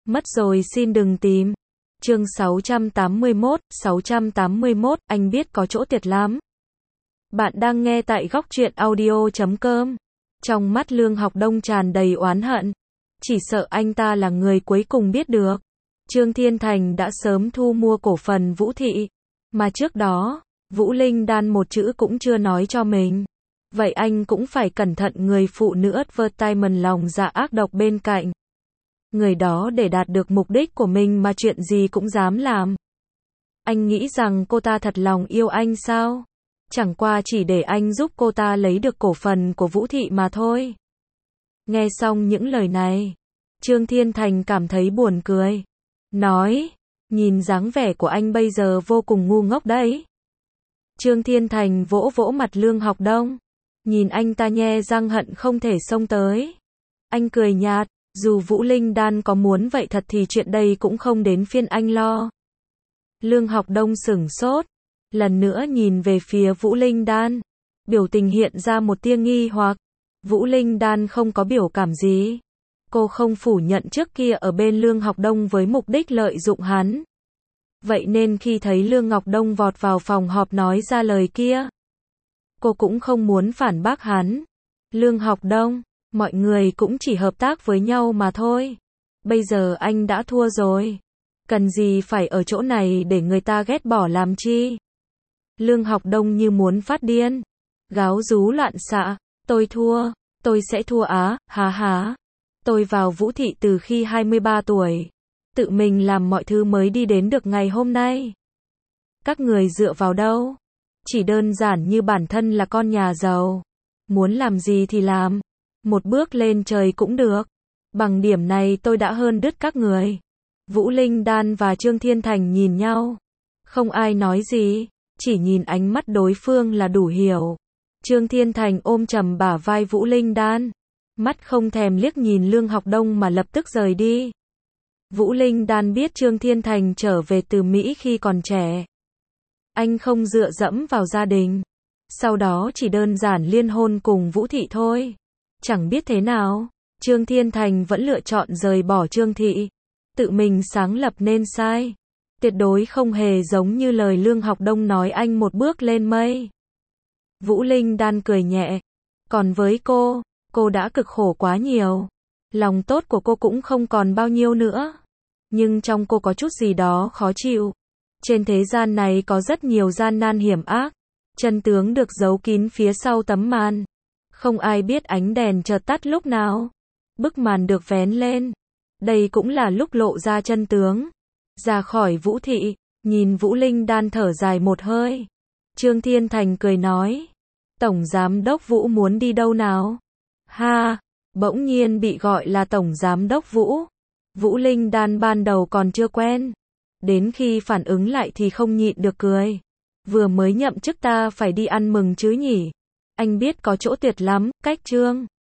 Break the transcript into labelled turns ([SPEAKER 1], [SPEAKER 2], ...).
[SPEAKER 1] Mất rồi xin đừng tìm. Chương 681, anh biết có chỗ tuyệt lắm. Bạn đang nghe tại góc truyện audio.com. Trong mắt Lương Học Đông tràn đầy oán hận. Chỉ sợ anh ta là người cuối cùng biết được. Trương Thiên Thành đã sớm thu mua cổ phần Vũ Thị. Mà trước đó, Vũ Linh Đan một chữ cũng chưa nói cho mình. Vậy anh cũng phải cẩn thận người phụ nữ advertisement lòng dạ ác độc bên cạnh. Người đó để đạt được mục đích của mình mà chuyện gì cũng dám làm. Anh nghĩ rằng cô ta thật lòng yêu anh sao? Chẳng qua chỉ để anh giúp cô ta lấy được cổ phần của Vũ Thị mà thôi. Nghe xong những lời này, Trương Thiên Thành cảm thấy buồn cười. Nói, nhìn dáng vẻ của anh bây giờ vô cùng ngu ngốc đấy. Trương Thiên Thành vỗ vỗ mặt Lương Học Đông. Nhìn anh ta nhe răng hận không thể xông tới. Anh cười nhạt, dù Vũ Linh Đan có muốn vậy thật thì chuyện đây cũng không đến phiên anh lo. Lương Học Đông sửng sốt, lần nữa nhìn về phía Vũ Linh Đan. Biểu tình hiện ra một tia nghi hoặc. Vũ Linh Đan không có biểu cảm gì. Cô không phủ nhận trước kia ở bên Lương Học Đông với mục đích lợi dụng hắn. Vậy nên khi thấy Lương Ngọc Đông vọt vào phòng họp nói ra lời kia, cô cũng không muốn phản bác hắn. Lương Học Đông, mọi người cũng chỉ hợp tác với nhau mà thôi. Bây giờ anh đã thua rồi. Cần gì phải ở chỗ này để người ta ghét bỏ làm chi? Lương Học Đông như muốn phát điên. Gáo rú loạn xạ. Tôi thua. Tôi sẽ thua á, há há. Tôi vào Vũ Thị từ khi 23 tuổi. Tự mình làm mọi thứ mới đi đến được ngày hôm nay. Các người dựa vào đâu? Chỉ đơn giản như bản thân là con nhà giàu. Muốn làm gì thì làm. Một bước lên trời cũng được. Bằng điểm này tôi đã hơn đứt các người. Vũ Linh Đan và Trương Thiên Thành nhìn nhau. Không ai nói gì. Chỉ nhìn ánh mắt đối phương là đủ hiểu. Trương Thiên Thành ôm chầm bả vai Vũ Linh Đan. Mắt không thèm liếc nhìn Lương Học Đông mà lập tức rời đi. Vũ Linh Đan biết Trương Thiên Thành trở về từ Mỹ khi còn trẻ. Anh không dựa dẫm vào gia đình. Sau đó chỉ đơn giản liên hôn cùng Vũ Thị thôi. Chẳng biết thế nào, Trương Thiên Thành vẫn lựa chọn rời bỏ Trương Thị. Tự mình sáng lập nên sai. Tuyệt đối không hề giống như lời Lương Học Đông nói anh một bước lên mây. Vũ Linh Đan cười nhẹ. Còn với cô đã cực khổ quá nhiều. Lòng tốt của cô cũng không còn bao nhiêu nữa. Nhưng trong cô có chút gì đó khó chịu. Trên thế gian này có rất nhiều gian nan hiểm ác. Chân tướng được giấu kín phía sau tấm màn. Không ai biết ánh đèn chợt tắt lúc nào. Bức màn được vén lên. Đây cũng là lúc lộ ra chân tướng. Ra khỏi Vũ Thị, nhìn Vũ Linh Đan thở dài một hơi. Trương Thiên Thành cười nói. Tổng Giám đốc Vũ muốn đi đâu nào? Ha, bỗng nhiên bị gọi là Tổng Giám đốc Vũ. Vũ Linh Đan ban đầu còn chưa quen. Đến khi phản ứng lại thì không nhịn được cười. Vừa mới nhậm chức ta phải đi ăn mừng chứ nhỉ? Anh biết có chỗ tuyệt lắm, cách Trương